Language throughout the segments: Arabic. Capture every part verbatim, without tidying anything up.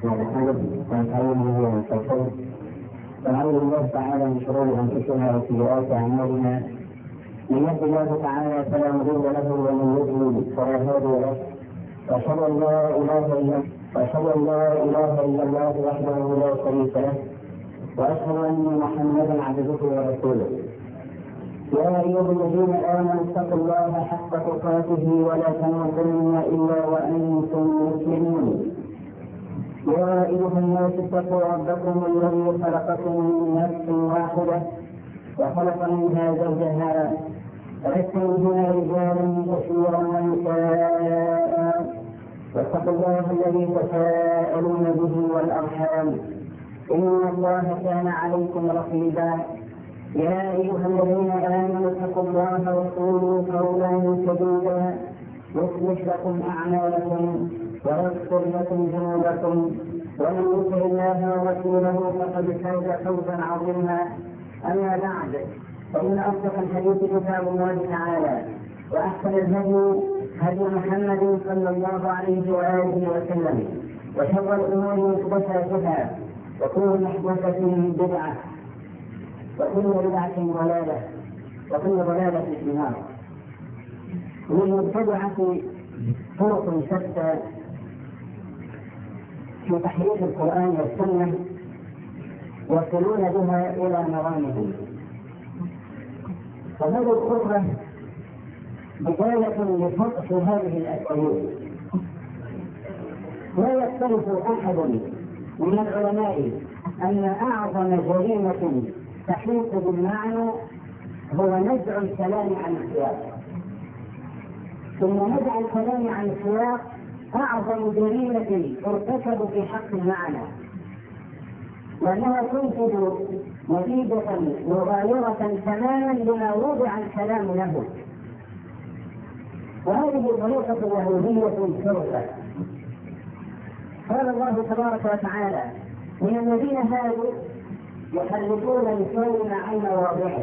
ونحمده ونستعينه ونستغفره ونعوذ بالله تعالى من شرور انفسنا وسيئات اعمالنا. من يهد الله تعالى فلا مضل له ومن يضلل فلا هادي له. واشهد ان لا اله الا واشهد ان لا اله الا الله وحده لا شريك له، واشهد ان محمدا عبده ورسوله. يا ايها الذين امنوا اتقوا الله حق تقاته ولا تموتن الا وانتم مسلمون. يا ايها الناس اتقوا ربكم الذي خلقكم من نفس واحده وخلق منها زوجها وبث منهما رجالا كثيرا ونساء، واتقوا الله الذي تساءلون به والارحام ان الله كان عليكم رقيبا. يا ايها الذين امنوا اتقوا الله وقولوا قولا سديدا يصلح لكم اعمالكم ويغفر لكم ذنوبكم، ومن يطع الله ورسوله فقد فاز فوزا عظيما. اما بعد، فان اصدق الحديث كتاب الله تعالى، واحسن الهدي هدي محمد صلى الله عليه واله وسلم، وشر الامور محدثاتها، وكل محدثه بدعه، وكل بدعه ضلاله، وكل ضلاله في النار. للمبتدعه طرق شتى في تحريف القرآن والسنة يصلون بها إلى مرامهم. فهذه الخطبة بداية لفتح هذه الأسئلة. لا يختلف أحد من العلماء أن أعظم جريمة تحيط بالمعنى هو نزع الكلام عن السياق. ثم نزع الكلام عن السياق أعظم جريمة ترتكب في حق المعنى، لأنها تنتج نتيجة مغايرة تماما لما وضع الكلام له. وهذه طريقة يهودية شرسة. قال الله تبارك وتعالى: من الذين هادوا يحرفون الكلم عن مواضعه.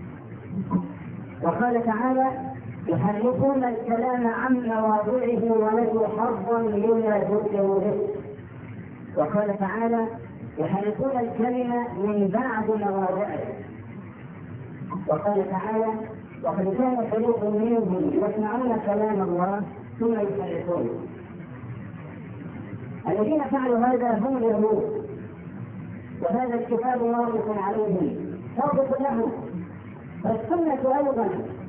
وقال تعالى: يحرفون الكلام عن مواضعه ونسوا حظا مما ذكروا به. وقال تعالى: يحرفون الكلمة من بعد مواضعه. وقال تعالى: وقد كان فريق منهم يسمعون كلام الله ثم يحرفون. الذين فعلوا هذا هم اليهود، وهذا الكتاب واضح عليهم واضح لهم. والسنة أيضا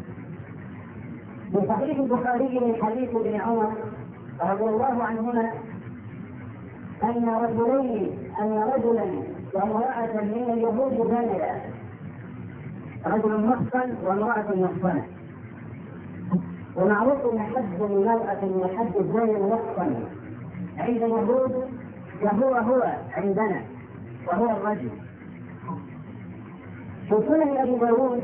في صحيح البخاري من حديث ابن عمر رضي الله عنهما أن رجلين أن رجلا وامرأة من اليهود زانيا، رجل محصن وامرأة محصنة. ومعروف أن حد المرأة من حد الزاني المحصن عند اليهود وهو هو عندنا وهو الرجل. في سنن أبي داود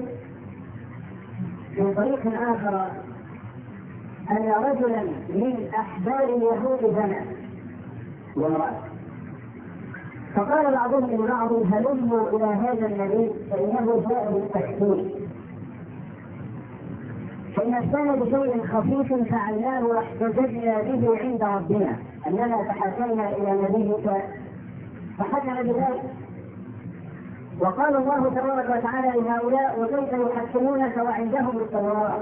في طريق آخر أن رجلا من أحبار اليهود زنى وامرأة، فقال بعضهم لبعض: هلموا إلى هذا النبي فإنه جاء بالتكفير، فإن كان بشيء خفيف فعلناه واحتججنا به عند ربنا أننا تحاكمنا إلى نبيك فحكم بذلك. وقال الله تبارك وتعالى لهؤلاء: وكيف يحكمونك وعندهم التوراة.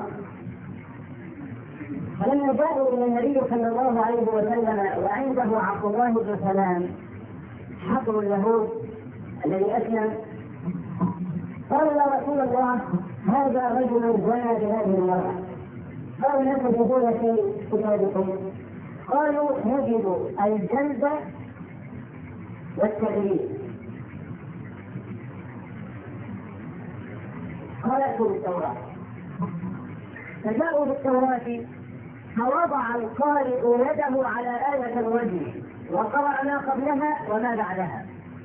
فلما جاءوا الى النبي صلى الله عليه وسلم وعنده عبد الله بن سلام حبر اليهود الذي اسلم، قالوا: يا رسول الله، هذا رجل زنى بهذه المرأة، قالوا: ما تجدون في كتابكم؟ قالوا: نجد الجلد والتغليب. قال: ائتوا بالتوراة. فجاءوا بالتوراة فوضع القارئ يده على آية الرجم وقرأ ما قبلها وما بعدها.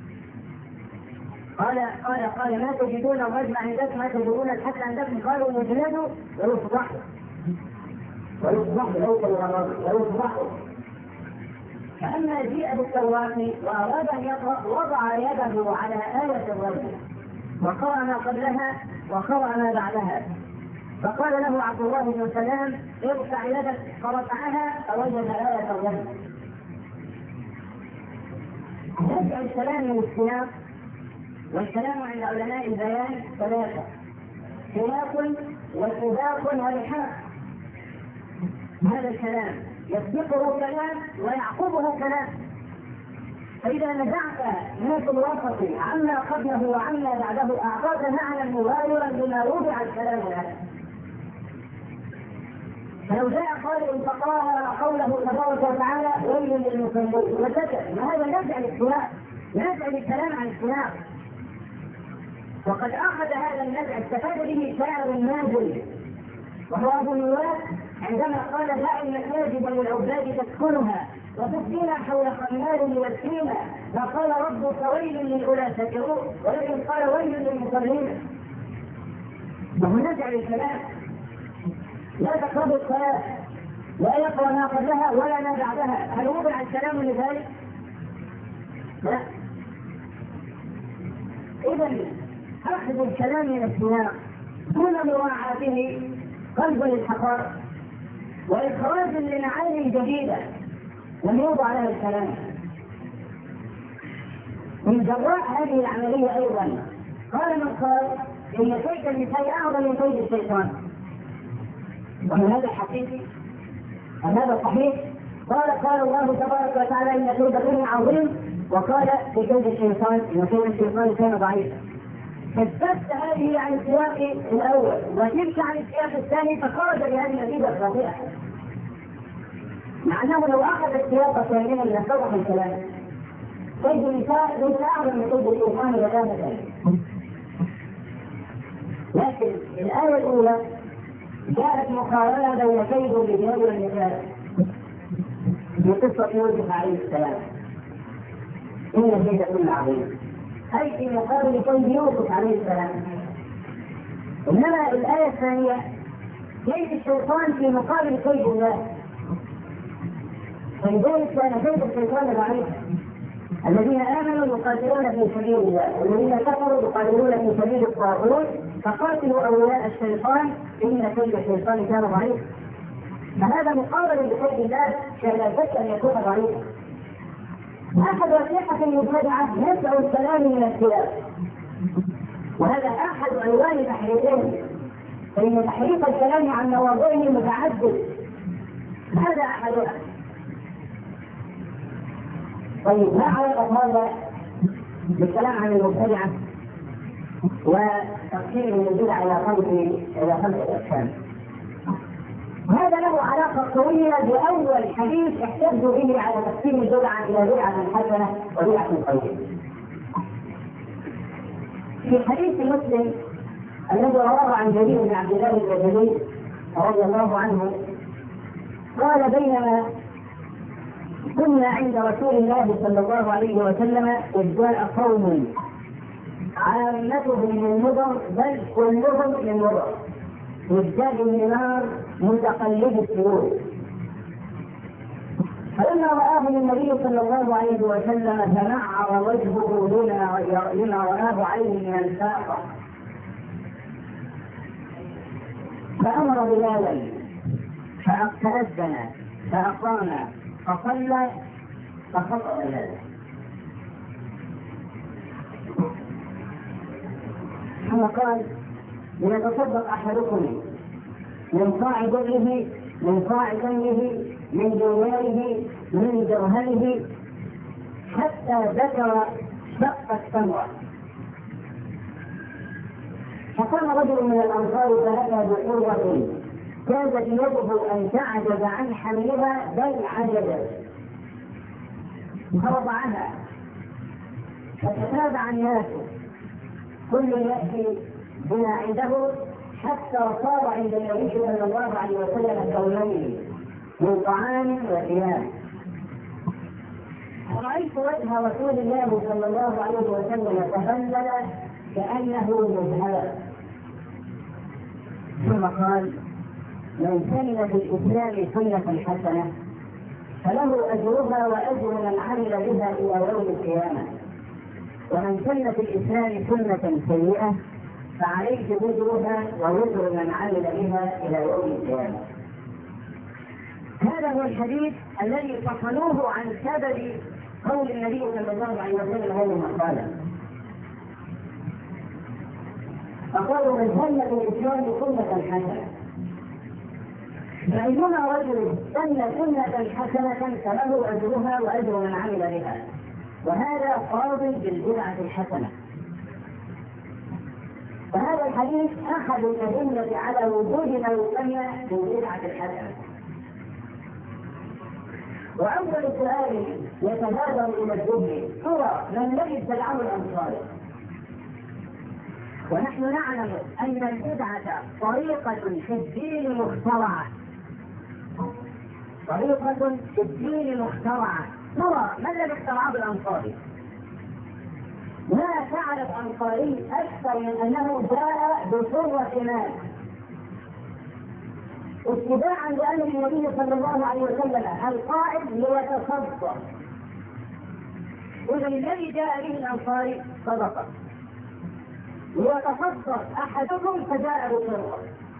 قال قال قال ما تجدون الرجم عندكم، ما تجدون الحد عندكم؟ قالوا: يجلد ويصبح ويصبح ليس الغرام ويصبح. فأما جيء بالتوراة وأراد أن يقرأ وضع يده على آية الرجم وقرأ ما قبلها وقرأ ما بعدها. فقال له عبد الله بن سلام: ارفع يدك، فرفعها فوجد آية الرجم. نزع الكلام من السياق، والكلام عند علماء البيان ثلاثة: سياق وسباق ولحاق. هذا الكلام يسبقه كلام ويعقبه كلام، فإذا نزعت ما في الوسط عما قبله وعما بعده أعطاك معنى مغايرا لما وضع الكلام له. فلو جاء قائل فقال قوله تبارك وتعالى ويل للمصلين وسكت، وهذا نزع السياق، نزع الكلام عن السياق. وقد أخذ هذا النزع استفاد به شاعر نازل وهو أبو النواس عندما قال: دائما المساجد للعباد تسكنها وتسقينا حول خمار يبكينا، فقال ربك ويل للأولى سكروا، ولكن قال ويل للمصلين. وهو نزع الكلام، لا تقربوا الصلاة، لا يقرأ ما قبلها ولا ما بعدها. هل وضع الكلام لذلك؟ لا. إذن أخذ الكلام من السياق دون مراعاته قلب للحقائق وإخراج لمعاني جديدة لم يوضع لها الكلام. من جراء هذه العملية أيضا قال من قال إن كيد النساء أعظم من كيد الشيطان. وهل هذا حقيقي؟ هل هذا صحيح؟ قال قال الله تبارك وتعالى إن كيد الدنيا عظيم، وقال في كيد الشيطان إن كيد الشيطان كان ضعيفا. فاستفدت هذه عن السياق الأول وتلك عن السياق الثاني، فخرج بهذه النتيجة الخاطئة، مع أنه لو أخذ السياق كاملا لاتضح الكلام. كيد النساء ليس أعظم من كيد الشيطان بتاتا، لكن الآية الأولى جاءت مقارنة بين كيد الرجال والنساء في قصة يوسف عليه السلام، إن كيد كل عظيم، أي في مقابل كيد يوسف عليه السلام. إنما الآية الثانية كيد الشيطان في مقابل كيد الله، فلذلك كان كيد الشيطان ضعيفا. الذين آمنوا يقاتلون في سبيل الله، والذين كفروا يقاتلون في سبيل الطاغوت، فقاتلوا أولياء الشيطان إن كيد الشيطان كان ضعيفا. فهذا مقابل بكيد الله فلا شك أن يكون ضعيفا. أحد أسلحة المبتدعة نزع الكلام من السياق، وهذا أحد عنوان تحريفهم، فإن تحريف الكلام عن مواضعه متعدد، هذا أحدها. طيب ما علاقة هذا بالكلام عن المبتدعة وتقسيم البدع إلى خمس إلى خمسة أقسام؟ هذا له علاقة قوية بأول حديث احتجوا به على تقسيم البدعة إلى بدعة حسنة وبدعة قوية. في حديث مسلم الذي رواه عن جرير بن عبد الله البجلي رضي الله عنه قال: بينما كنا عند رسول الله صلى الله عليه وسلم إذ جاء قوم عامتهم من مضر بل كلهم من مضر رجال من نار متقلب السيوف، فلما رآهم النبي صلى الله عليه وسلم تنعر وجهه لما رآه عليه من الفاقة، فأمر بلالا فأذن فأقام فصلى فخطأ ذلك. ثم قال: ليتصدق أحدكم من صاع دمه من صاع دمه من ديناره من درهمه، حتى ذكر شق التمرة. فقام رجل من الأنصار فأتى بحرة كادت يده أن تعجز عن حملها بل عجزت، فوضعها فتتابع الناس كل يأتي بما عنده حتى صار عند النبي صلى الله عليه وسلم كونين من طعام وثياب. رأيت وجه رسول الله صلى الله عليه وسلم تهلل كأنه مذهب، ثم قال: من سن في الإسلام سنة حسنة فله أجرها وأجر من عمل بها إلى يوم القيامة، ومن سن في الإسلام سنة سيئة فعليه وزرها ووزر من عمل بها إلى يوم القيامة. هذا هو الحديث الذي فصلوه عن سبب قول النبي صلى الله عليه وسلم هذه المقالة، فقالوا من سن في الإسلام سنة حسنة، فأيما رجل سن سنة حسنة فله أجرها وأجر من عمل بها، وهذا قاضي بالبدعة الحسنة. فهذا الحديث أحد الأدلة على وجود ما يسمى بالبدعة الحسنة. وأول سؤال يتبادر إلى الذهن هو من الذي ابتدعه الأنصار؟ ونحن نعلم أن البدعة طريقة في الدين مخترعة، طريقة في الدين مخترعة. ترى ما الذي اخترعه الأنصاري؟ ما فعل الأنصاري أكثر من أنه جاء بصورة مال اتباعا لأمر النبي صلى الله عليه وسلم القائد ليتصدق. إذا الذي جاء به الأنصاري صدقة، ليتصدق أحدكم فجاء بصورة.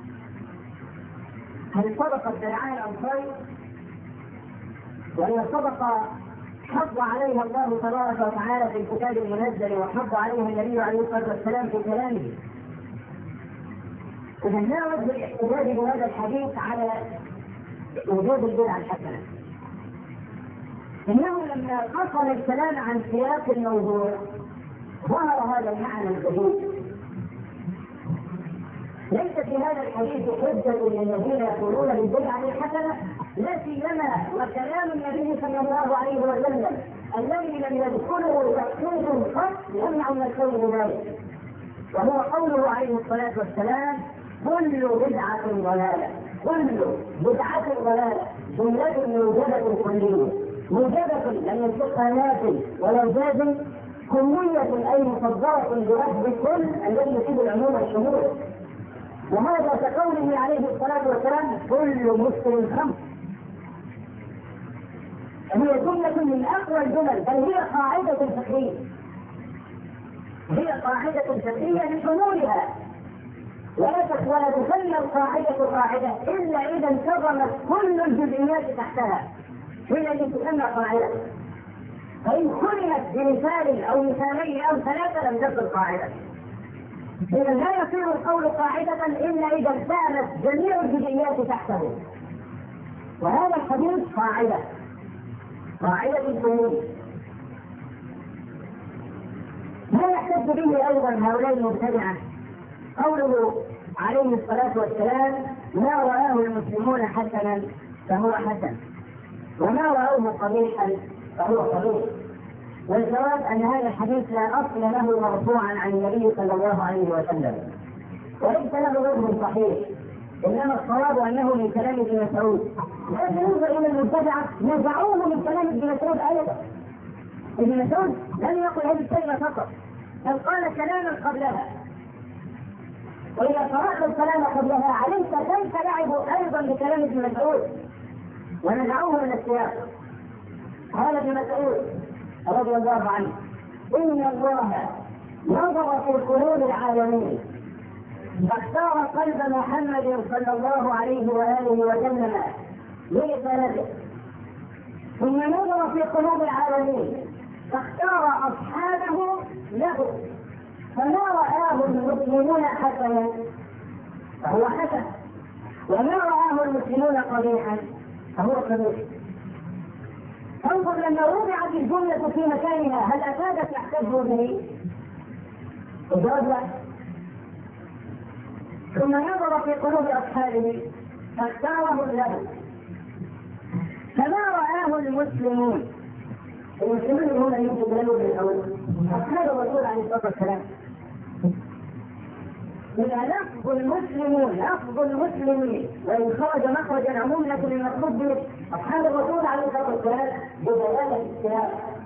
هل صدقة ادعاها الأنصاري؟ وهي صدقة حض عليها الله تبارك وتعالى في الكتاب المنزل، وحض عليها النبي عليه الصلاة والسلام في كلامه. إذا لا وجه الاحتجاج بهذا الحديث على وجود البدعة الحسنة. إنه لما قصر الكلام عن سياق الموضوع ظهر هذا المعنى الجديد. ليس في هذا الحديث حجة للذين يقولون بالبدعة الحسنة، لا سيما وكلام النبي صلى الله عليه وسلم الذي لم يدخله تخصيص قط يمنع من القول بذلك، وهو قوله عليه الصلاة والسلام: كل بدعة ضلالة، كل بدعة ضلالة، جملة موجبة كلية، موجبة لم ينطقها نافل ولا جازم، كلية أي مصدرة بلفظ كل الذي يفيد العموم والشمول. وهذا كقوله عليه الصلاة والسلام: كل مسلم خمس. هي جملة من أقوى الجمل، بل هي قاعدة فقهية، هي قاعدة فقهية لشمولها، ولا ولا تسمى القاعدة قاعدة إلا إذا انتظمت كل الجزئيات تحتها، هي التي تسمى قاعدة. فإن كلمت بمثال أو مثالين أو ثلاثة لم تكن قاعدة. إذا لا يصير القول قاعدة إلا إذا التأمت جميع الجزئيات تحته. وهذا الحديث قاعدة، قاعدة الجمهور. ما يحتج به أيضا هؤلاء المبتدعة قوله عليه الصلاة والسلام: ما رآه المسلمون حسنا فهو حسن، وما رأوه قبيحا فهو قبيح. والجواب أن هذا الحديث لا أصل له مرفوعا عن النبي صلى الله عليه وسلم، وليس له وجه صحيح، إنما الصواب أنه من كلام ابن مسعود. لكن ينظر إلى المبتدعة نزعوه من كلام ابن مسعود أيضا. ابن مسعود لم يقل هذه الكلمة فقط، بل قال كلاما قبلها. وإذا قرأت الكلام قبلها علمت كيف لعبوا أيضا بكلام ابن مسعود ونزعوه من السياق. قال ابن مسعود رضي الله عنه: إن الله نظر في قلوب العالمين فاختار قلب محمد صلى الله عليه وآله وسلم لرسالته، ثم نظر في قلوب العالمين فاختار أصحابه له، فما رآه المسلمون حسنا فهو حسن، وما رآه المسلمون قبيحا فهو قبيح. انظر لما وضعت الجملة في مكانها هل أفادت يحتج به؟ الجواب لا. ثم نظر في قلوب أصحابه فاختاره له، فما رآه المسلمون، المسلمون هم اللي يتبلوا بالأول أصحاب الرسول عليه الصلاة والسلام. إذا لفظ المسلمون لفظ المسلمين وإن خرج مخرج العموم، لكن المقصود به أصحاب الرسول عليه الصلاة والسلام بدلالة السياق.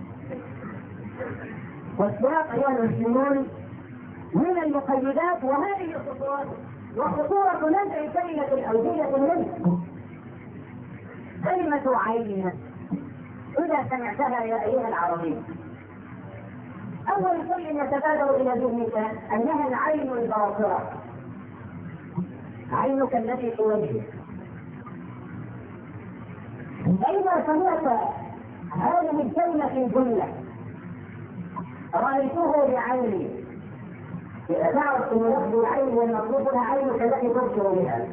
والسياق أيها المسلمون من المقيدات، وهذه الخطوات وخطورة نزع كلمة أو جملة منه. كلمة عين إذا سمعتها يا أيها العربي أول شيء يتبادر إلى ذهنك أنها العين الباصرة، عينك التي في وجهك. فإذا سمعت هذه الكلمة في جملة رأيته بعيني. إذا تعرف أن لفظ العين والمطلوب لها عينك التي تبصر بها.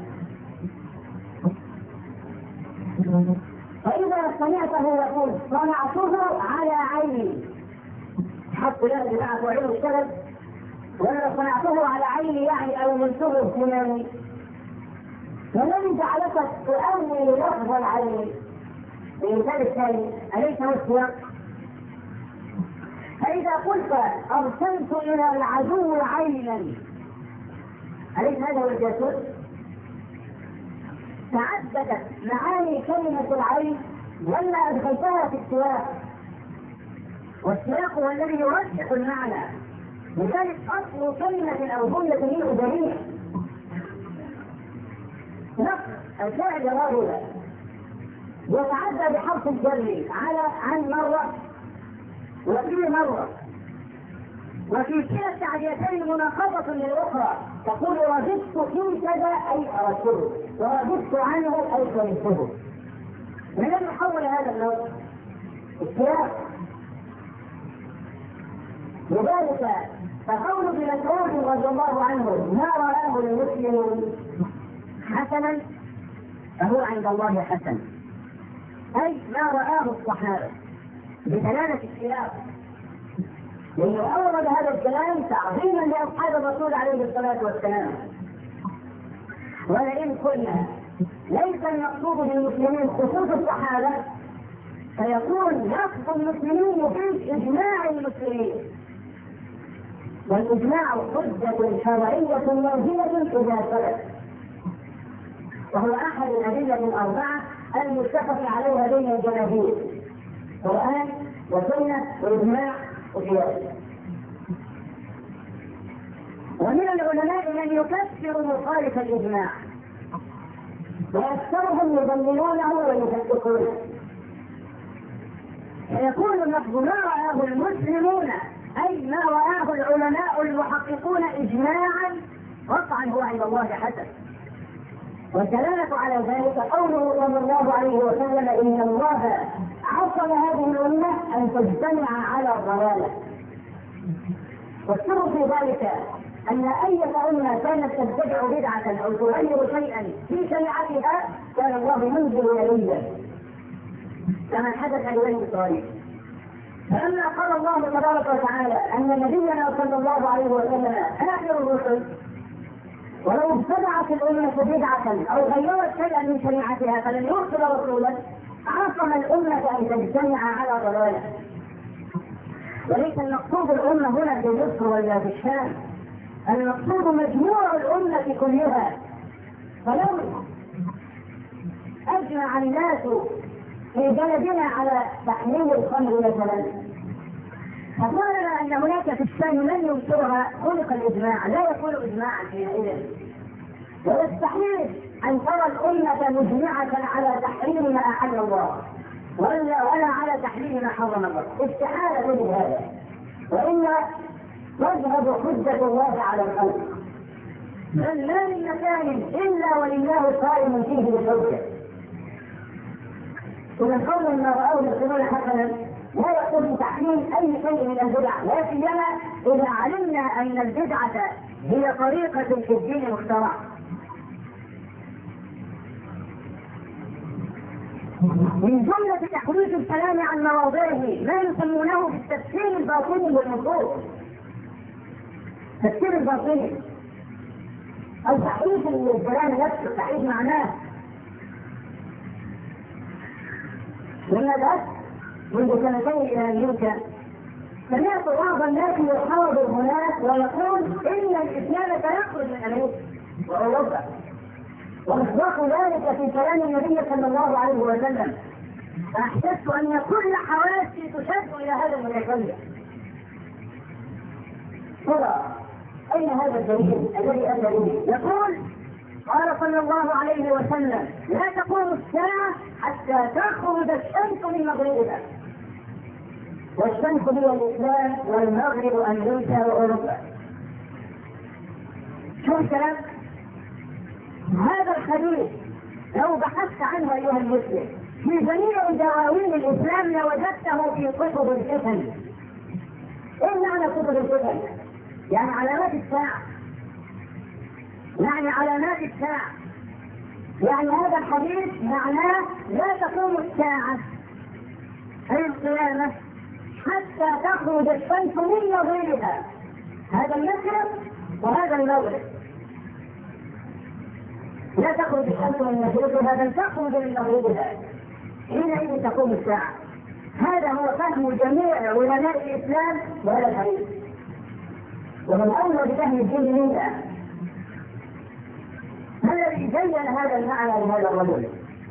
فإذا سمعته يقول صنعته على عيني، حتى لا جماعة وعين الشرف، ولا صنعته على عيني يعني أو منته فلاني. فالذي جعلك تؤول لفظ العين بإنسان الثاني أليس هو السياق؟ فإذا قلت أرسلت إلى العدو عينا أليس هذا هو الجاسوس؟ تعددت معاني كلمة العين ولا أدخلتها في السياق؟ والسياق هو الذي يرجح المعنى. لذلك أصل كلمة أو جملة هي أدرية. نص الفعل رجل يتعدى بحرف الجر على عن مرة وفي مرة، وفي كلا التعديتين مناقضة للأخرى. تقول رددت في كذا أي أردته، ورددت عنه أي كرهته. من أين يحول هذا النص؟ السياق. لذلك فقول ابن مسعود رضي الله عنه ما رآه المسلمون حسنا فهو عند الله حسن، أي ما رآه الصحابة بدلالة السياق. لأنه أورد هذا الكلام تعظيما لأصحاب الرسول عليه الصلاة والسلام. ولئن قلنا ليس المقصود بالمسلمين خصوص الصحابة فيكون لفظ المسلمين يفيد إجماع المسلمين، والإجماع حجة شرعية موجودة إذا ثبت، وهو أحد الأدلة الأربعة المتفق عليها بين الجماهير: قرآن وسنة وإجماع وقياس. ومن العلماء من يكفر مخالف الإجماع وأكثرهم يضمنونه ويصدقونه. فيكون اللفظ ما رآه المسلمون أي ما رآه العلماء المحققون إجماعا قطعا هو عند الله حسن. والدلالة على ذلك قوله صلى الله عليه وسلم إن الله عصم هذه الأمة أن تجتمع على الضلالة. والسر في ذلك أن أي أمة كانت تبتدع بدعة أو تغير شيئا في شريعتها كان الله منزل وليا كما حدث لبني إسرائيل. فلما قال الله تبارك وتعالى أن نبينا صلى الله عليه وسلم آخر الرسل، ولو ابتدعت الأمة بدعة أو غيرت شيئا من شريعتها فلن يرسل رسولا، عصم الأمة أن تجتمع على ضلالة. وليس المقصود الأمة هنا في مصر ولا في الشام، المقصود مجموع الأمة كلها. فلو أجمع الناس في بلدنا على تحريم الخمر مثلا، فقالنا أن هناك في الشام من ينكرها خلق الإجماع، لا يكون إجماعا حينئذ. ويستحيل أن ترى الأمة مجمعة على تحريم ما أحل الله ولا ولا على تحريم ما حرم الله، استحالة من هذا، وإلا تذهب حجة الله على الخلق. بل ما من مكان إلا ولله قائم فيه بالحجة. ومن قول ما رأوه يحسنون حسنا لا يقول بتحريم أي شيء من البدع، لا سيما إذا علمنا أن البدعة هي طريقة في الدين مخترعة. من جملة تحريف الكلام عن مواضعه ما يسمونه بالتفسير الباطني والنصوص. التفسير الباطني أو تحريف الكلام نفسه، تحريف معناه. لما ذات منذ سنتين إلى أمريكا سمعت بعض الناس يحاضر هناك ويقول إن الإسلام سيخرج من أمريكا وأوروبا، ومصداق ذلك في كلام النبي صلى الله عليه وسلم. فأحسست أن كل حواسي تشد إلى هذا المتكلم. ترى أين هذا الدليل الذي أتى به؟ يقول قال صلى الله عليه وسلم لا تقوم الساعة حتى تخرج الشمس من مغربها، والشمس هي الإسلام والمغرب أمريكا وأوروبا. شو الكلام؟ هذا الحديث لو بحثت عنه أيها المسلم في جميع دواوين الإسلام لوجدته في كتب الفتن. إيه معنى كتب الفتن؟ يعني علامات الساعة، يعني علامات الساعة، يعني هذا الحديث معناه لا تقوم الساعة أي القيامة حتى تخرج الشمس من نظيرها، هذا المشرق وهذا المغرب، لا تخرج الشمس من مشرقها بل تخرج من مغربها، حينئذ تقوم الساعة. هذا هو فهم جميع علماء الإسلام وهذا الحديث، ومن أول بفهم الدين منا. ما الذي بين هذا المعنى لهذا الرجل؟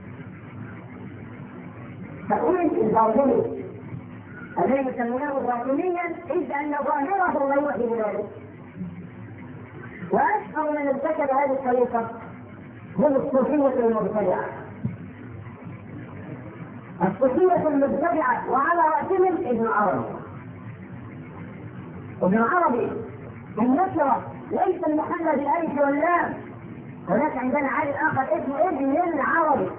تقويم الباطني الذي يسمونه باطنيا إذ أن ظاهره لا يوحي بذلك. وأشهر من ارتكب هذه الطريقة هم الصوفية المبتدعة. الصوفية المبتدعة وعلى رأسهم ابن عربي. ابن عربي النشرة ليس المحمد الألف واللام، هناك عندنا عالم آخر اسمه ابن عربي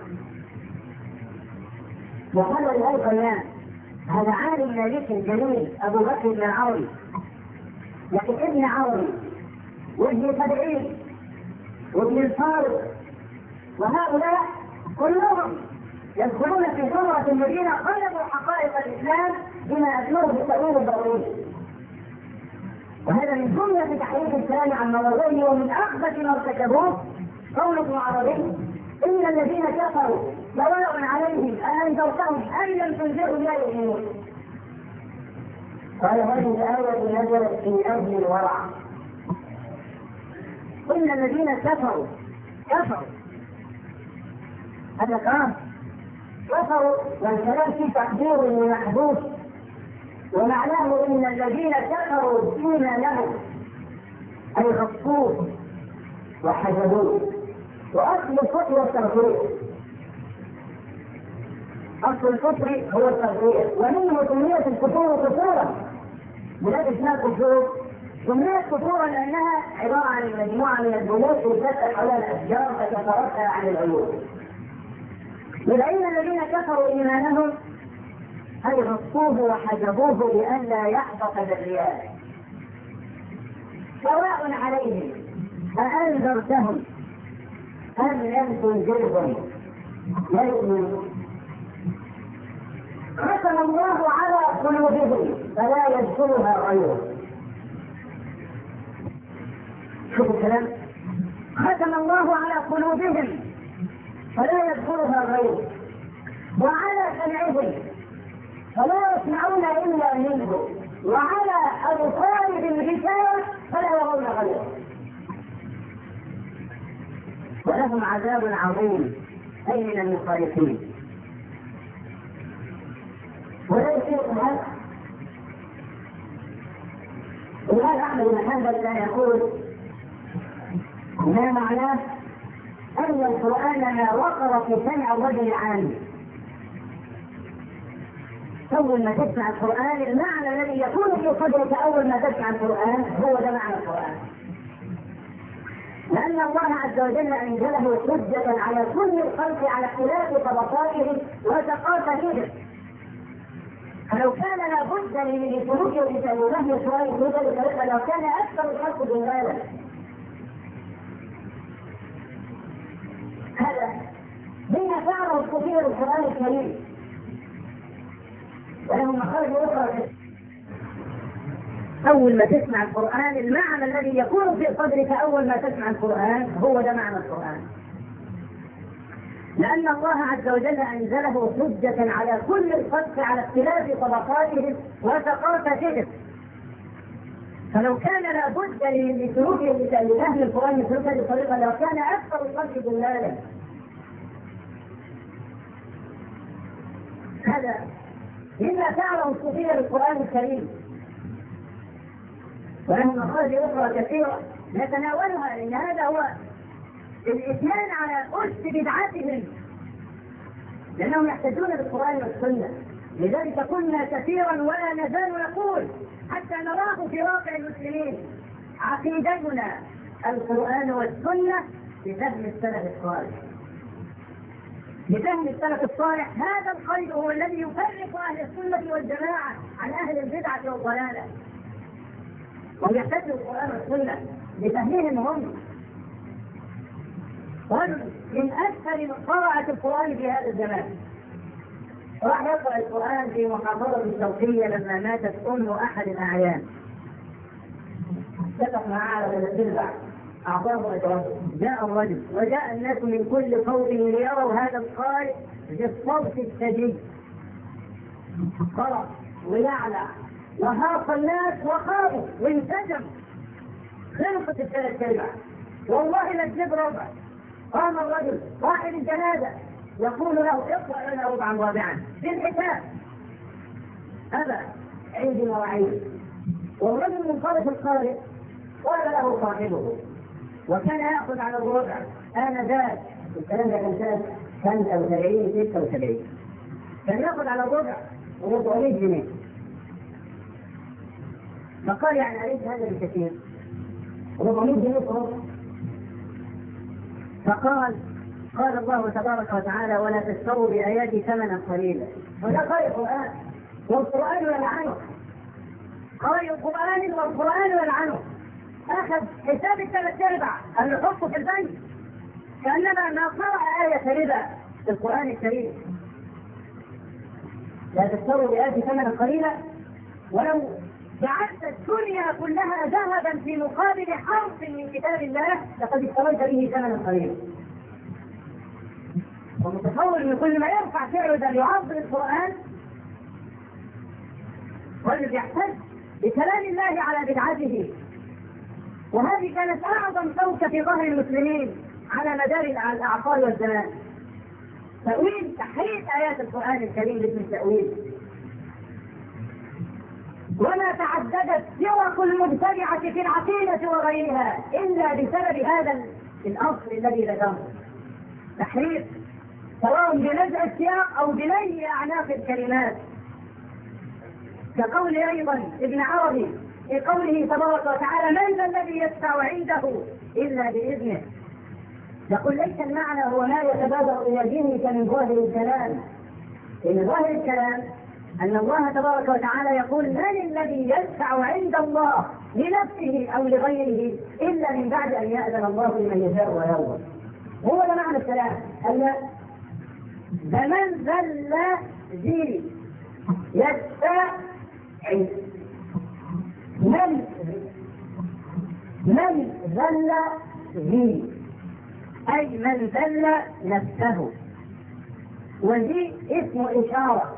محمد الألف واللام، هذا عالم مالكي الجليل أبو بكر بن العربي، لكن ابن عربي وابن سبعين وابن الفارق وهؤلاء كلهم يدخلون في ثمرة الذين قلبوا حقائق الإسلام بما أسموه بالتأويل الضروري. وهذا من جملة تحريف الكلام عن مواضعه، ومن أخبث ما ارتكبوه قول ابن عربي إن الذين كفروا سواء عليهم أأنذرتهم أم لم تنذرهم لا يؤمنون. قال هذه الآية نزلت في أجل الورع. إن الذين كفروا كفروا هذا كلام كفروا، والكلام فيه تقدير ومحدود، ومعناه إن الذين كفروا الدين لهم أي غصوه وحجبوه. وأصل الكفر هو التغيير، أصل الكفر هو التغيير، ومنه سميت الكفور كفورا. بلاد اسمها كفور سميت كفورا لأنها عبارة عن مجموعة من البنوك تسأل حول الأشجار فتفرقها عن العيون. لأن الذين كفروا إيمانهم أي غصوه وحجبوه لئلا يحبط بالرياء. سواء عليهم أأنذرتهم أم لم تنذرهم لا يؤمنون. ختم الله على قلوبهم فلا يدخلها غيره. شوف الكلام، ختم الله على قلوبهم فلا يدخلها غيره، وعلى سمعهم فلا يسمعون إلا منه، وعلى أبصارهم غشاوة فلا يرون غيره، ولهم عذاب عظيم أي من المخالفين. وليس هذا الإمام أحمد بن حنبل كان يقول ما معناه أن القرآن ما وقر في سمع الرجل عام. أول ما تسمع القرآن المعنى الذي يكون في صدرك أول ما تسمع القرآن هو ده معنى القرآن، لأن الله عز وجل أنزله حجة على كل الخلق على اختلاف طبقاتهم وثقافتهم. فلو كان لابد لسلوك لسلوكه شوية بذلك لو كان أكثر الخلق ضلالا. هذا بما فعله كثير القرآن الكريم، وله مخارج أخرى. أول ما تسمع القرآن المعنى الذي يكون في صدرك أول ما تسمع القرآن هو ده معنى القرآن، لأن الله عز وجل أنزله حجة على كل الخلق على اختلاف طبقاتهم وثقافتهم. فلو كان لابد لسلوك لأهل القرآن يسلوك هذه الطريقة لو كان أكثر الخلق ضلالا. هذا مما فعله الصوفية بالقرآن الكريم، وله مخارج أخرى كثيرة نتناولها، لأن هذا هو الإتيان على أس بدعتهم، لأنهم يحتجون بالقرآن والسنة. لذلك قلنا كثيرا ولا نزال نقول حتى نراه في واقع المسلمين عقيدتنا القرآن والسنة بفهم السلف الصالح. بفهم السلف الصالح هذا الخير هو الذي يفرق أهل السنة والجماعة عن أهل البدعة والضلالة، ويحتج القرآن والسنة بفهمهم هم. رجل من أكثر من قرأت القرآن في هذا الزمان راح يقرأ القرآن في محافظة الشرقية لما ماتت أم أحد الأعيان، اتفق معاه على البدع، أعطاه أجره. جاء الرجل وجاء الناس من كل قوم ليروا هذا القارئ بالصوت الشديد، قرأ ويعلى وهاق الناس وخافوا وانسجم، خلقت الثلاث كلمة والله لا تجيب ربع. قام الرجل صاحب الجنازة يقول له اقرأ لنا ربعا رابعا بالحساب، أبى عندي مواعيد. والرجل منصرف القارئ قال له صاحبه وكان يأخذ على الربع آنذاك، الكلام ده كان سنة خمسة وسبعين ستة وسبعين، كان يأخذ على الربع أربعمائة جنيه. فقال يعني أليس هذا بكثير؟ أربعمائة جنيه ربع. فقال قال الله تبارك وتعالى ولا تشتروا بآياتي ثمنا قليلا. وده قال القرآن والقرآن يلعنه، قال القرآن والقرآن يلعنه. أخذ حساب الثلاث أرباع اللي حطه في البنك كأنما ما قرأ آية ربا في القرآن الكريم. لا تشتروا بآياتي ثمنا قليلا، ولو جعلت الدنيا كلها ذهبا في مقابل حرف من كتاب الله لقد اشتريت به ثمنا قليلا. ومتصور ان كل ما يرفع سعره ده ليعظم القرآن والذي يحتج بكلام الله على بدعته. وهذه كانت اعظم شوكة في ظهر المسلمين على مدار الاعصار والزمان، تأويل تحريف ايات القرآن الكريم باسم التأويل. وما تعددت فرق المبتدعة في العقيدة وغيرها إلا بسبب هذا الأصل الذي ذكرته، تحريف سواء بنزع السياق أو بني أعناق الكلمات، كقول أيضا ابن عربي في قوله تبارك وتعالى من ذا الذي يشفع عنده إلا بإذنه. يقول ليس المعنى هو ما يتبادر إلى ذهنك من ظاهر الكلام، إن ظاهر الكلام أن الله تبارك وتعالى يقول من الذي يشفع عند الله لنفسه أو لغيره إلا من بعد أن يأذن الله لمن يشاء ويرضى. هو ده معنى الكلام، أن فمن ذل ذي يشفع من من ذل ذي أي من ذل نفسه، وذي اسم إشارة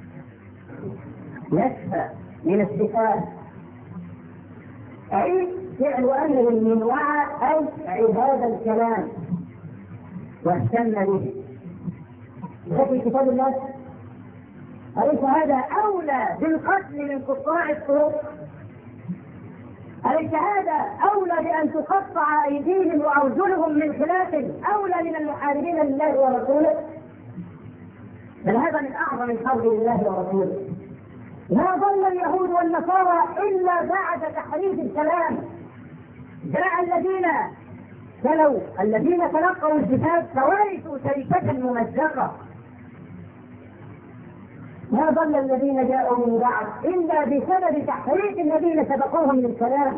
يشفى من الصفات أي فعل أمر من وعى أو عباد الكلام واهتم به. في كتاب الله أليس هذا أولى بالقتل من قطاع الطرق؟ أليس هذا أولى بأن تقطع أيديهم وأرجلهم من خلاف أولى من المحاربين لله ورسوله؟ بل هذا من أعظم الحرب لله ورسوله. ما ضل اليهود والنصارى إلا بعد تحريف الكلام. جاء الذين تلوا الذين تلقوا الكتاب فورثوا شركة ممزقة. ما ضل الذين جاءوا من بعد إلا بسبب تحريف الذين سبقوهم من الكلام،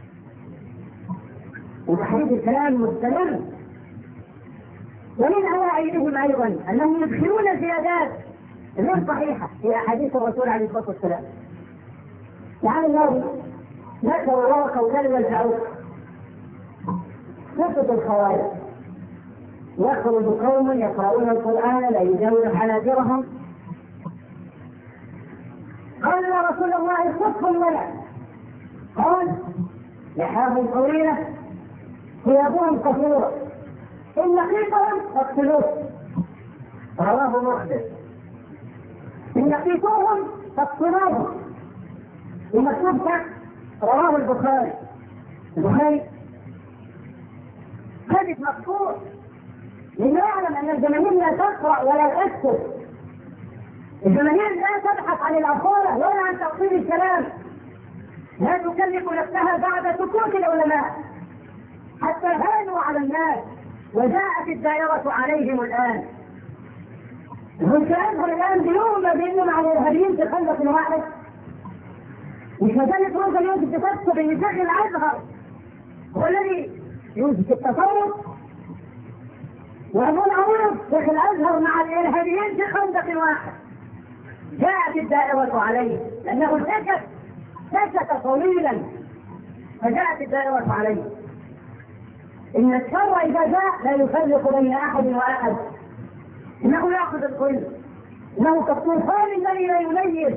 وتحريف الكلام مستمر. ومن أوائلهم أيضا أنهم يدخلون زيادات غير صحيحة في أحاديث الرسول عليه الصلاة والسلام. يعني الله ذكر ورقة وكلمة العوق صفة الخوارج، يخرج قوم يقرؤون القرآن لا يجاوز حناجرهم، قال يا رسول الله صفهم لنا، قال لحاهم طويلة ثيابهم قصيرة إن لقيتهم فاقتلوه، رواه مسلم. إن لقيتوهم فاقتلوهم، ومكتوب تحت رواه البخاري. البخاري حديث مقطوع لأنه يعلم أن الجماهير لا تقرأ ولا تكتب. الجماهير لا تبحث عن الأصالة ولا عن تقصير الكلام، لا تكلف نفسها بعد سكوت العلماء حتى هانوا على الناس وجاءت الدائرة عليهم الآن. مش هيظهر الان بيوم بانهم على الارهابيين في خندق واحد. مش مجله روزا يوسف تكتب ان شيخ الازهر هو الذي يوجد التصرف، وابو العروض شيخ الازهر مع الارهابيين في خندق واحد. جاءت الدائرة عليه لانه سكت سكت طويلا، فجاءت الدائرة عليه. ان الشر اذا جاء لا يفرق بين احد واحد، انه ياخذ الكل، انه كالطوفان الذي لا يميز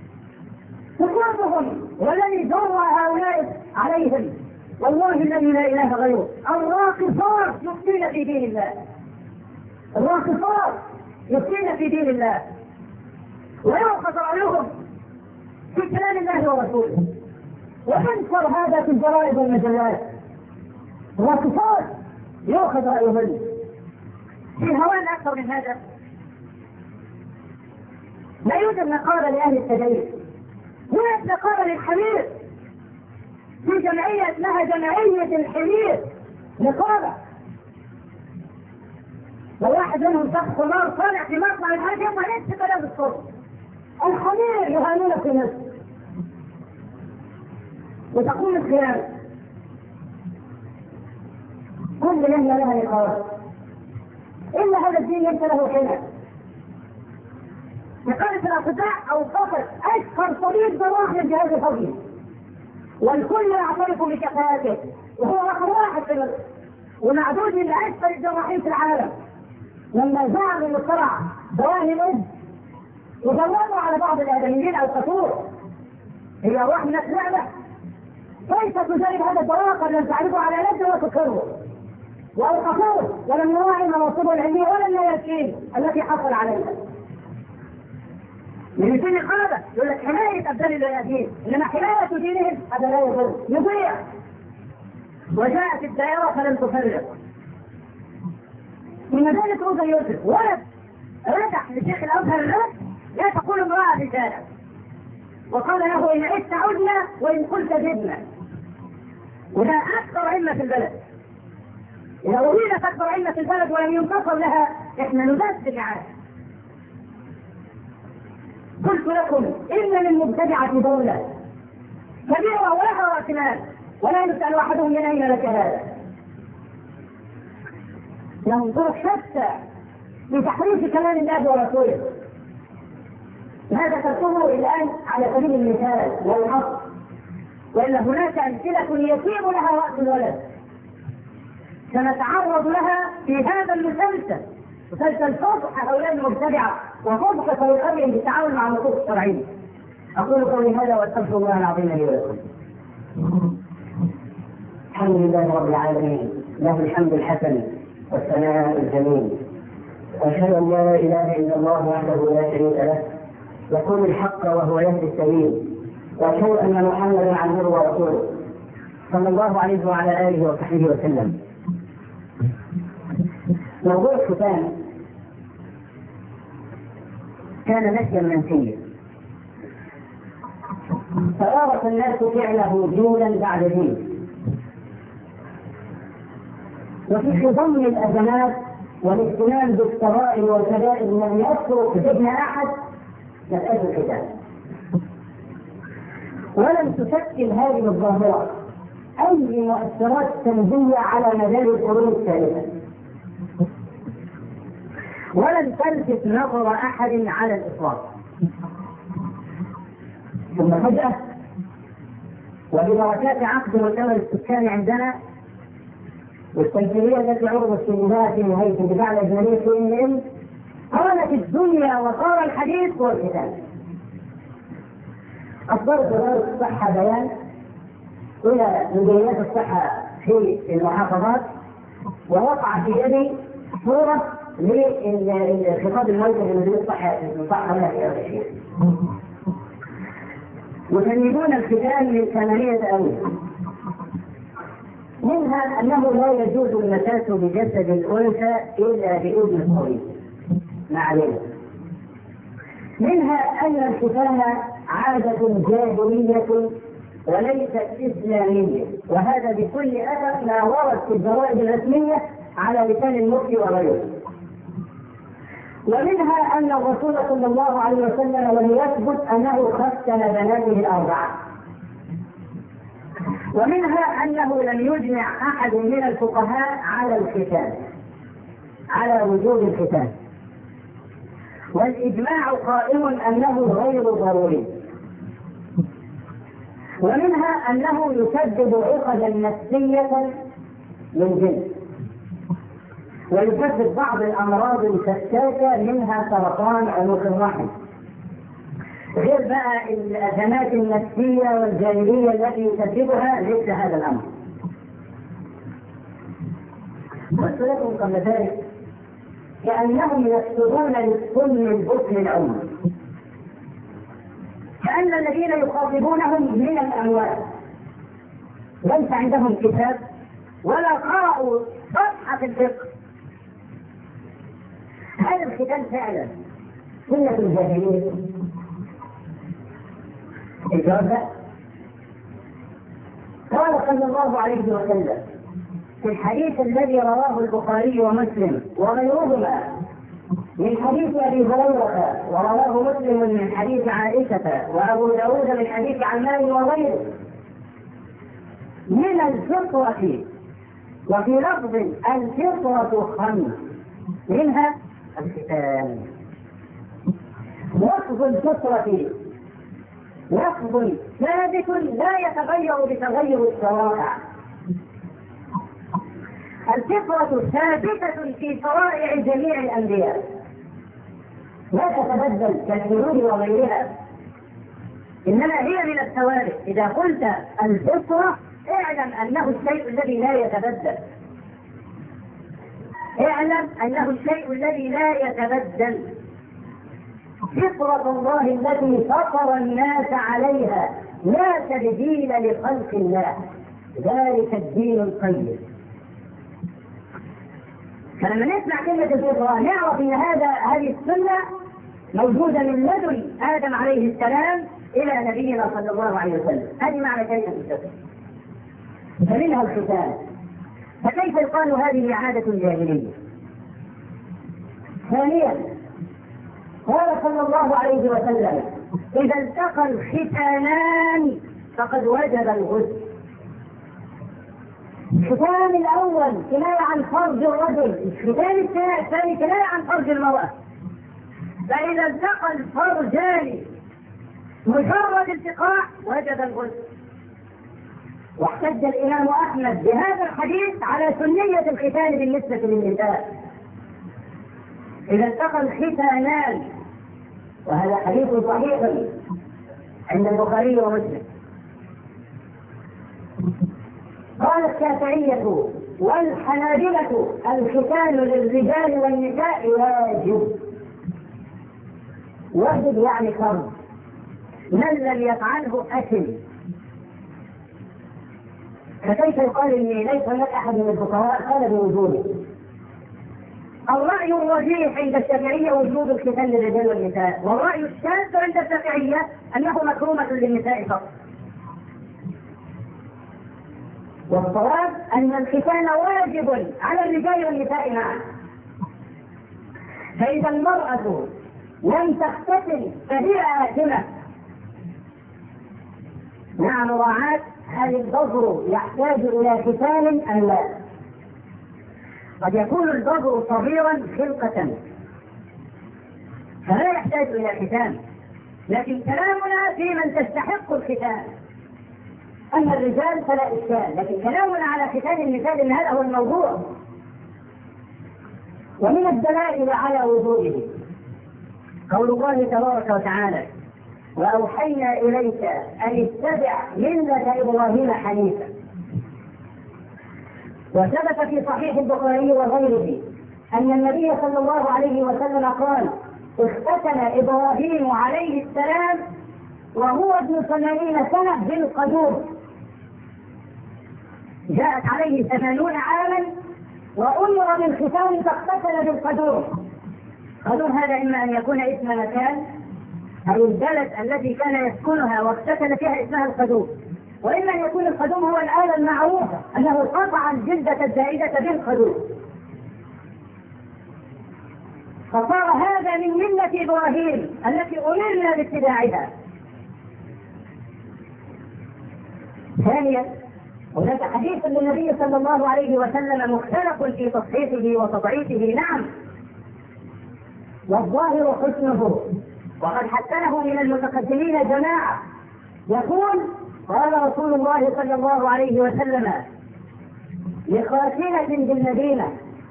سكوتهم والذي جر هؤلاء عليهم. والله الذي لا اله غيره الراقصات يفتين في دين الله، الراقصات يفتين في دين الله ويؤخذ رايهم في كلام الله ورسوله، وينشر هذا في الجرائد والمجلات. الراقصات يؤخذ رايهم في هوان اكثر من هذا. لا يوجد نقابه لاهل التدين، يوجد نقابه للحمير في جمعيه اسمها جمعيه الحمير، نقابه. وواحد منهم شخص نار طالع في مصنع الحاجه وليس كلام الصوت. الحمير يهانون في مصر وتقوم الخيانه. كل مهنه لها نقابه، إلا هذا الدين ليس له حيلة. نقابة الأطباء أوقفت أشهر طبيب جراح للجهاز الهضمي، والكل يعترف بكفاءته، وهو رقم واحد في مصر ومعدود من أكثر الجراحين في العالم. لما زعم انه طلع دواهي الإد وجربوا على بعض الآدميين أو القصور، هي أرواح من النعمة، كيف تجرب هذا الدواء قد لم تعرفه على يده وتكرره؟ وأوقفوه ولم يراعي مناصبه العلمية ولا النياسين التي حصل عليها. من يكون نقابة يقول لك حماية أبدال البني إنما حماية دينهم هذا لا يضر، يضيع. وجاءت الدائرة فلم تفرق. من ذلك روزا يوسف ولد رجع لشيخ الأزهر الرد لا تقول امرأة رجالة، وقال له إن عشت عدنا وإن قلت زدنا. وده أكثر علة في البلد. إذا أريدت أكثر علة في البلد ولم ينتصر لها إحنا نبدل معاه. قلت لكم إن للمبتدعة دولة كبيرة ولها رأس مال ولا يسأل أحدهم من أين لك هذا. لهم طرق شتى في تحريف كلام الله ورسوله. هذا تذكره الآن على سبيل المثال والحصر، وإن هناك أمثلة يتيم لها رأس الولد سنتعرض لها في هذا المسلسل، مسلسل فضح هؤلاء المبتدعة وفضح طريقتهم بالتعاون مع النصوص الشرعية. أقول قولي هذا وأستغفر الله العظيم لي ولكم. الحمد لله رب العالمين، له الحمد الحسن والثناء الجميل، وأشهد أن لا إله إلا الله وحده لا شريك له يقول الحق وهو يهدي السبيل، وأشهد أن محمدا عبده ورسوله صلى الله عليه وعلى آله وصحبه وسلم. موضوع الختان كان نسيا منسيا، فأراد الناس فعله جيلا بعد جيل، وفي خضم الأزمات والاهتمام بالصغائر والكبائر لم يأثر في ذهن أحد مسألة الختان، ولم تشكل هذه الظاهرة أي مؤثرات سلبية على مدار القرون الثالثة، ولم تلفت نظر أحد على الإطلاق. ثم فجأة وببركات عقد مؤتمر السكان عندنا والتمثيلية التي عرضت في النهاية في نهاية الدفاع الأجنبي في إن إن قامت الدنيا وصار الحديث هو الختان. أصدرت وزارة الصحة بيان إلى مديريات الصحة في المحافظات، ووقع في يدي صورة للخطاب الموجه لمديرية الصحة الصحة هنا في الشيخ، يسمون الختان من ثمانية أوجه، منها أنه لا يجوز المساس بجسد الأنثى إلا بإذن الطبيب، ما علينا. منها أن الختان عادة جاهلية وليست إسلامية، وهذا بكل أسف ما ورد في الجرائد الرسمية على لسان المفتي وغيره. ومنها أن الرسول صلى الله عليه وسلم لم يثبت أنه ختن بناته الأربعة، ومنها أنه لم يجمع أحد من الفقهاء على الختان، على وجوب الختان، والإجماع قائم أنه غير ضروري. ومنها أنه يسبب عقدا نفسية للجن، ويسبب بعض الأمراض الشتاتة منها سرطان عنق الرحم، غير بقى الأزمات النفسية والجانبية التي يسببها ليس هذا الأمر. قلت لكم قبل ذلك كأنهم يكتبون للسن البطن العمر، كأن الذين يخاطبونهم من الأموات ليس عندهم كتاب ولا قرأوا صفحة الفقه. هذا الختان فعلا سنة الجاهلية؟ الجواب قال صلى الله عليه وسلم في الحديث الذي رواه البخاري ومسلم وغيرهما من حديث أبي هريرة، ورواه مسلم من حديث عائشة، وأبو داود من حديث عمار وغيره: من الفطرة، وفي لفظ الفطرة خمس منها الختان. لفظ الفطرة لفظ ثابت لا يتغير بتغير الشرائع. الفطرة ثابتة في شرائع جميع الأنبياء لا تتبدل كالحلول وغيرها، إنما هي من الثوابت. إذا قلت الفطرة اعلم أنه الشيء الذي لا يتبدل، اعلم أنه الشيء الذي لا يتبدل. فطرة الله التي فطر الناس عليها لا تبديل لخلق الله، ذلك الدين القيم. فلما نسمع كلمة الفطرة نعرف أن هذا هذه السنة موجودة من لدن آدم عليه السلام إلى نبينا صلى الله عليه وسلم. هذه معنى كلمة الفطرة، فمنها الختان. فكيف يقال هذه عادة جاهلية؟ ثانيا قال صلى الله عليه وسلم: إذا التقى الختانان فقد وجب الغسل. الختان الأول كناية عن فرج الرجل، الختان الثاني كناية عن فرج المرأة. فإذا التقى الفرجان مجرد التقاء وجب الغسل. واحتج الإمام أحمد بهذا الحديث على سنية الختان بالنسبة للنساء. إذا التقى الختانان، وهذا حديث صحيح عند البخاري ومسلم. قال الشافعية والحنابلة: الختان للرجال والنساء واجب. واجب يعني فرض، من لم يفعله أثم. فكيف يقال إن ليس هناك أحد من الفقهاء قال بوجوده؟ الرأي الرجيح عند الشافعية وجوب الختان للرجال والنساء، والرأي الشاذ عند الشافعية أنه مكرومة للنساء فقط. والصواب أن الختان واجب على الرجال والنساء معا. فإذا المرأة لم تختتن فهي آثمة مع مراعاة هل البذر يحتاج إلى ختان أم لا. قد يكون البذر صغيرا خلقة فلا يحتاج إلى ختان، لكن كلامنا في من تستحق الختان. أما الرجال فلا إشكال، لكن كلامنا على ختان النساء لأن هذا هو الموضوع. ومن الدلائل على وجوده قول الله تبارك وتعالى: وأوحينا إليك أن اتبع ملة إبراهيم حنيفا. وثبت في صحيح البخاري وغيره أن النبي صلى الله عليه وسلم قال: اختتن إبراهيم عليه السلام وهو ابن ثمانين سنة بالقدور. جاءت عليه ثمانون عاما وأمر بالختان فاختتن بالقدور. قدور هذا إما أن يكون اسم مكان أو البلد التي كان يسكنها واختتن فيها اسمها القدور، وإما أن يكون القدور هو الآلة المعروفة أنه قطع الجلدة الزائدة بالقدور. فصار هذا من ملة إبراهيم التي أمرنا باتباعها. ثانيا، هناك حديث للنبي صلى الله عليه وسلم مختلف في تصحيحه وتضعيفه، نعم، والظاهر حسنه، وقد حسنه من المتقدمين جماعة. يقول: قال رسول الله صلى الله عليه وسلم لخاتمة بالمدينة: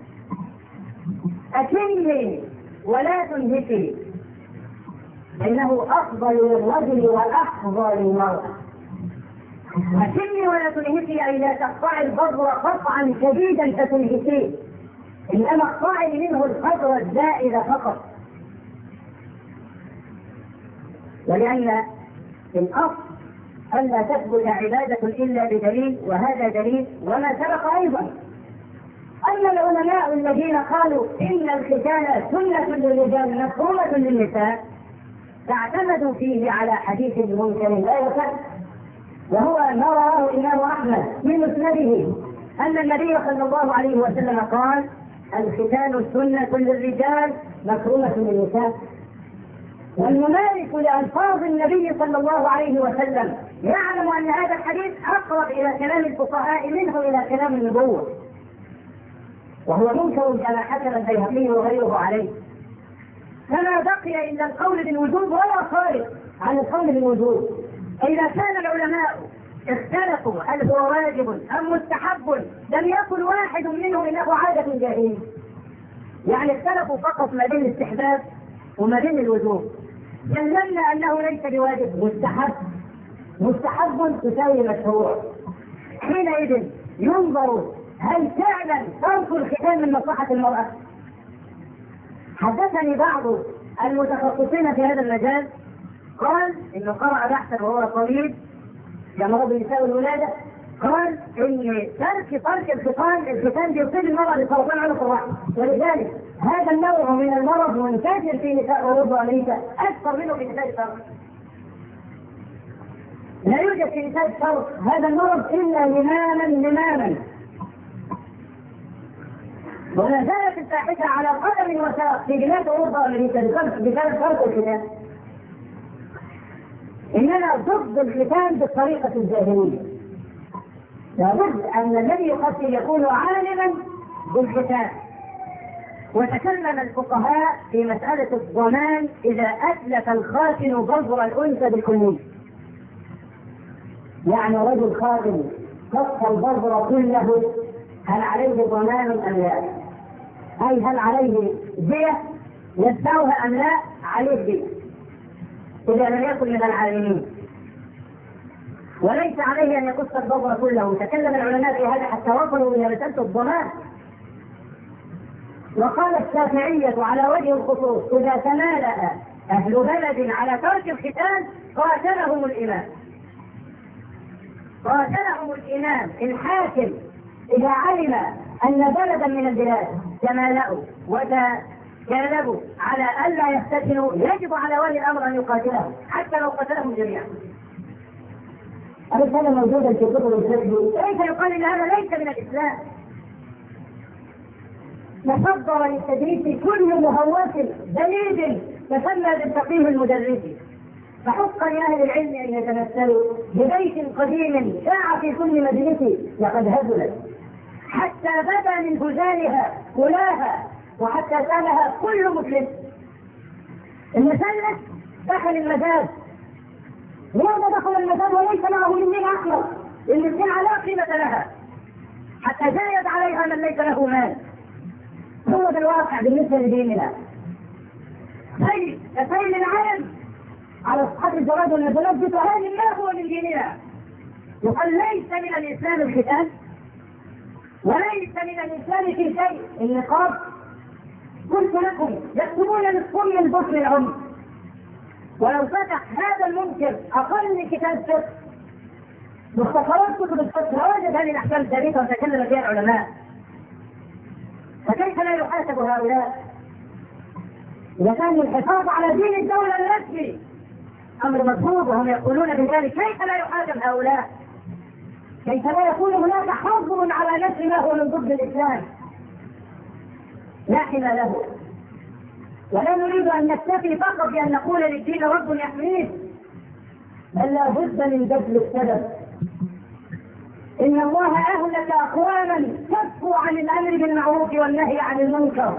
أكلي ولا تنهكي، إنه أفضل للرجل والأحظى للمرأة. أكلي ولا تنهكي أي لا تقطع البذر قطعا شديدا فتنهكيه، إنما اقطعي منه القدر الزائد فقط. ولأن الأصل ألا تثبت عبادة إلا بدليل، وهذا دليل وما سبق أيضا. أما العلماء الذين قالوا إن الختان سنة للرجال مكروهة للنساء فاعتمدوا فيه على حديث منكر لا يصح، وهو ما رواه الإمام أحمد في مسنده أن النبي صلى الله عليه وسلم قال: الختان سنة للرجال مكروهة للنساء. والممارس لألفاظ النبي صلى الله عليه وسلم يعلم أن هذا الحديث أقرب إلى كلام الفقهاء منه إلى كلام النبوة، وهو منكر كما حكم البيهقي وغيره عليه. فما بقي إلا القول بالوجوب ولا خارج عن القول بالوجوب. إذا كان العلماء اختلفوا هل هو واجب أم مستحب، لم يكن واحد منهم إنه عادة جاهلية، يعني اختلفوا فقط ما بين الاستحباب وما بين الوجوب. جللنا أنه ليس بواجب، مستحب، مستحب تساوي مشروع. حينئذ ينظر هل فعلا ترك الختان من مصلحة المرأة. حدثني بعض المتخصصين في هذا المجال قال انه قرأ بحثا وهو طبيب لامراض النساء والولاده، قال ان ترك ترك الختان الختان بيصيب المرأة بسرطان عنق الرحم، ولذلك هذا النوع من المرض منتشر في نساء اوروبا وامريكا اكثر منه في نساء الشرق. لا يوجد في نساء الشرق هذا المرض الا لماما لماما، ولا زالت الفاحشه على قدم وساق في بلاد اوروبا وامريكا بسبب ترك الختان. اننا ضد الختان بالطريقه الجاهليه. لابد ان الذي قد يكون عالما بالختان. وتكلم الفقهاء في مساله الضمان اذا اتلف الخاتن بذر الانثى بالكليه. يعني رجل خاتن قص البذر كله، هل عليه ضمان ام لا؟ اي هل عليه دية يدفعها ام لا؟ عليه دية إذا لم يكن من العالمين، وليس عليه أن يقص البذر كله. تكلم العلماء في هذا حتى وصلوا إلى مسألة الضمان. وقال الشافعية على وجه الخصوص: إذا تمالأ أهل بلد على ترك الختان قاتلهم الإمام. قاتلهم الإمام الحاكم إذا علم أن بلدا من البلاد تمالأوا وتكالبوا على ألا يختتنوا، يجب على ولي الأمر أن يقاتلهم حتى لو قتلهم جميعا. هذا كان موجودا في كتب الفقه. كيف يقال ان هذا ليس من الاسلام؟ تصدر للتدريس كل مهوس بليد تسمى بالفقيه المدرس. فحقا لاهل العلم ان يتمثلوا ببيت قديم شاع في كل مجلس لقد هزلت حتى بدا من هزالها كلاها، وحتى سالها كل مسلم. المثلث دخل المزاد، لماذا دخل المزاد وليس معه منين احمر؟ الاثنين لا قيمه لها، حتى زايد عليها من ليس له مال. هو ده الواقع بالنسبه لديننا. طيب السيل العالم على صحة الجراد والنزلات بسؤال ما هو من ديننا؟ يقال ليس من الاسلام الختان، وليس من الاسلام في شيء النقاب. قلت لكم يكتبون نصف من بطن العمر، ولو فتح هذا المنكر اقل كتاب فقه مختصرات كتب الفقه لوجد هذه الاحكام الثابته وتكلم فيها العلماء. فكيف لا يحاسب هؤلاء؟ اذا كان الحفاظ على دين الدوله الرسمي امر مطلوب وهم يقولون بذلك، كيف لا يحاسب هؤلاء؟ كيف لا يكون هناك حظر على نفس ما هو من ضد الاسلام؟ لا حل له. ولا نريد أن نكتفي فقط بأن نقول للدين رب يحميه، بل لا بد من بذل السبب. إن الله أهلك أقواما كفوا عن الأمر بالمعروف والنهي عن المنكر،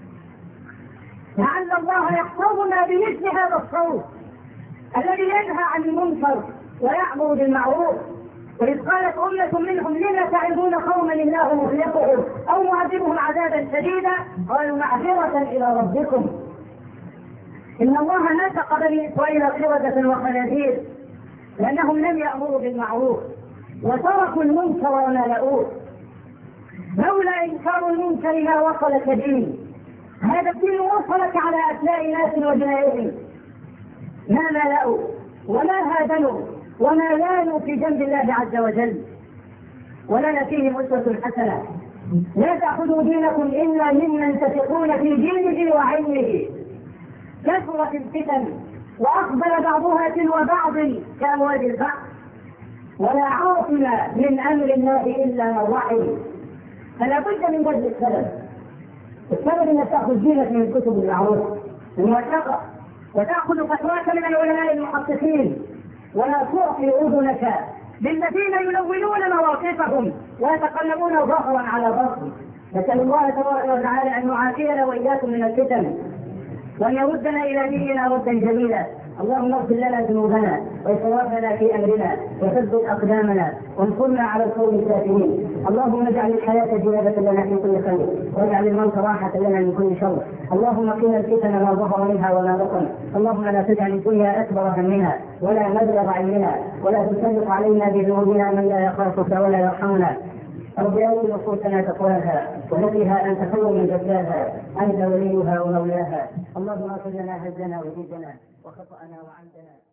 لعل الله يحفظنا بمثل هذا الصوت الذي ينهى عن المنكر ويأمر بالمعروف. وإذ قالت أمة منهم لم تعظون قوما الله مهلكهم أو معذبهم عذابا شديدا قالوا معذرة إلى ربكم. إن الله نسق بني إسرائيل قردة وخنازير لأنهم لم يأمروا بالمعروف وتركوا المنكر ونالؤوه. لولا إنكار المنكر ما وصلك دين، هذا الدين وصلك على أثناء ناس وجنائهم ما ملأوا وما هادنوا وما لانوا في جنب الله عز وجل، ولنا فيهم أسوة حسنة. لا تأخذوا دينكم إلا ممن تثقون في دينه وعلمه. كثرت الفتن وأقبل بعضها تلو بعض كأمواج البحر، ولا عاصم من أمر الله إلا من رحم. فلا بد من بذل السبب. السبب أنك تأخذ دينك من كتب المعروف الموثقة، وتأخذ فتواك من العلماء المحققين، ولا تعطي أذنك للذين يلونون مواقفهم ويتقلبون ظهرا على ظهر. نسأل الله تبارك وتعالى أن يعافينا وإياكم من الفتن، وأن يردنا إلى ديننا ردا جميلا. اللهم اغفر لنا ذنوبنا وإسرافنا في أمرنا وثبت أقدامنا وانصرنا على القوم الكافرين. اللهم اجعل الحياة زيادة لنا في كل خير، واجعل الموت راحة لنا من كل شر. اللهم قنا الفتن ما ظهر منها وما بطن. اللهم لا تجعل الدنيا أكبر همنا ولا مبلغ علمنا، ولا تسلط علينا بذنوبنا من لا يخافك ولا يرحمنا. رب آت نفوسنا تقواها وزكها أنت خير من زكاها، أنت وليها ومولاها. اللهم اغفر لنا هزنا وجدنا وخطأنا وعمدنا.